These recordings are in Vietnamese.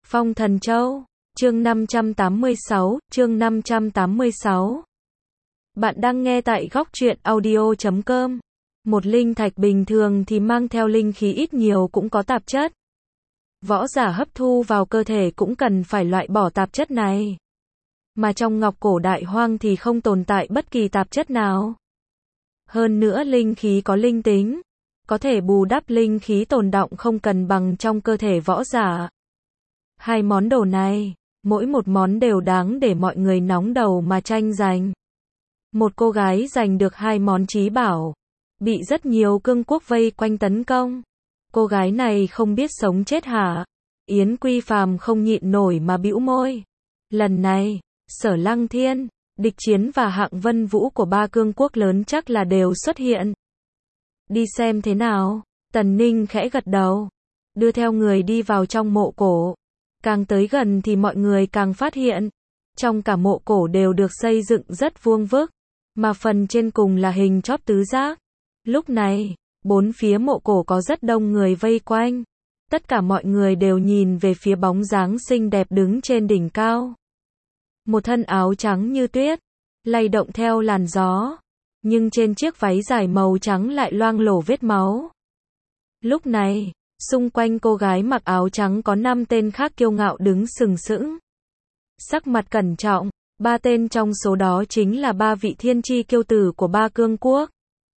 Phong Thần Châu, chương 586, chương 586. Bạn đang nghe tại góc truyện audio.com. Một linh thạch bình thường thì mang theo linh khí ít nhiều cũng có tạp chất. Võ giả hấp thu vào cơ thể cũng cần phải loại bỏ tạp chất này. Mà trong ngọc cổ đại hoang thì không tồn tại bất kỳ tạp chất nào. Hơn nữa linh khí có linh tính, có thể bù đắp linh khí tồn đọng không cần bằng trong cơ thể võ giả. Hai món đồ này, mỗi một món đều đáng để mọi người nóng đầu mà tranh giành. Một cô gái giành được hai món chí bảo, bị rất nhiều cương quốc vây quanh tấn công. Cô gái này không biết sống chết hả? Yến Quy Phàm không nhịn nổi mà bĩu môi. Lần này, Sở Lăng Thiên, Địch Chiến và Hạng Vân Vũ của ba cương quốc lớn chắc là đều xuất hiện. Đi xem thế nào? Tần Ninh khẽ gật đầu, đưa theo người đi vào trong mộ cổ. Càng tới gần thì mọi người càng phát hiện, trong cả mộ cổ đều được xây dựng rất vuông vức, mà phần trên cùng là hình chóp tứ giác. Lúc này, bốn phía mộ cổ có rất đông người vây quanh. Tất cả mọi người đều nhìn về phía bóng dáng xinh đẹp đứng trên đỉnh cao. Một thân áo trắng như tuyết, lay động theo làn gió, nhưng trên chiếc váy dài màu trắng lại loang lổ vết máu. Lúc này, xung quanh cô gái mặc áo trắng có 5 tên khác kiêu ngạo đứng sừng sững. Sắc mặt cẩn trọng, 3 tên trong số đó chính là 3 vị thiên chi kiêu tử của ba cương quốc.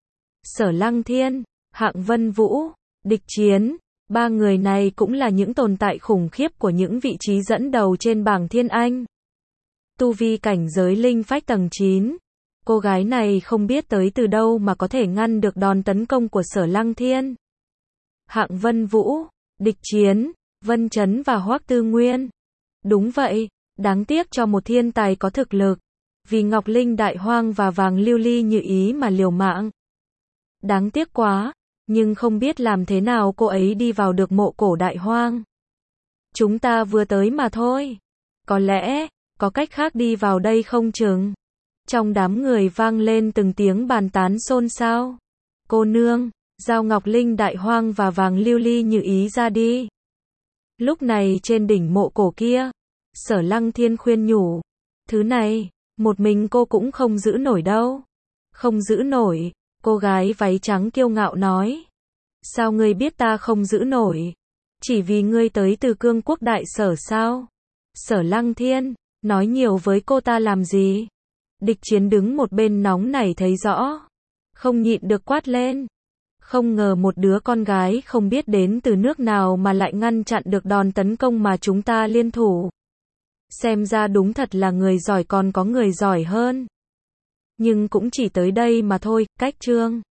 Sở Lăng Thiên, Hạng Vân Vũ, Địch Chiến, ba người này cũng là những tồn tại khủng khiếp của những vị trí dẫn đầu trên bảng Thiên Anh. Tu vi cảnh giới linh phách tầng 9. Cô gái này không biết tới từ đâu mà có thể ngăn được đòn tấn công của Sở Lăng Thiên. Hạng Vân Vũ, Địch Chiến, Vân Chấn và Hoắc Tư Nguyên. Đúng vậy, đáng tiếc cho một thiên tài có thực lực, vì Ngọc Linh Đại Hoang và vàng lưu ly như ý mà liều mạng. Đáng tiếc quá, nhưng không biết làm thế nào cô ấy đi vào được mộ cổ Đại Hoang. Chúng ta vừa tới mà thôi. Có lẽ, có cách khác đi vào đây không chừng. Trong đám người vang lên từng tiếng bàn tán xôn xao. Cô nương, giao Ngọc Linh Đại Hoang và vàng lưu ly như ý ra đi. Lúc này trên đỉnh mộ cổ kia, Sở Lăng Thiên khuyên nhủ. Thứ này, một mình cô cũng không giữ nổi đâu. Không giữ nổi, cô gái váy trắng kiêu ngạo nói. Sao ngươi biết ta không giữ nổi? Chỉ vì ngươi tới từ cương quốc đại sở sao? Sở Lăng Thiên, nói nhiều với cô ta làm gì? Địch Chiến đứng một bên nóng nảy thấy rõ, không nhịn được quát lên. Không ngờ một đứa con gái không biết đến từ nước nào mà lại ngăn chặn được đòn tấn công mà chúng ta liên thủ. Xem ra đúng thật là người giỏi còn có người giỏi hơn. Nhưng cũng chỉ tới đây mà thôi, cách chương.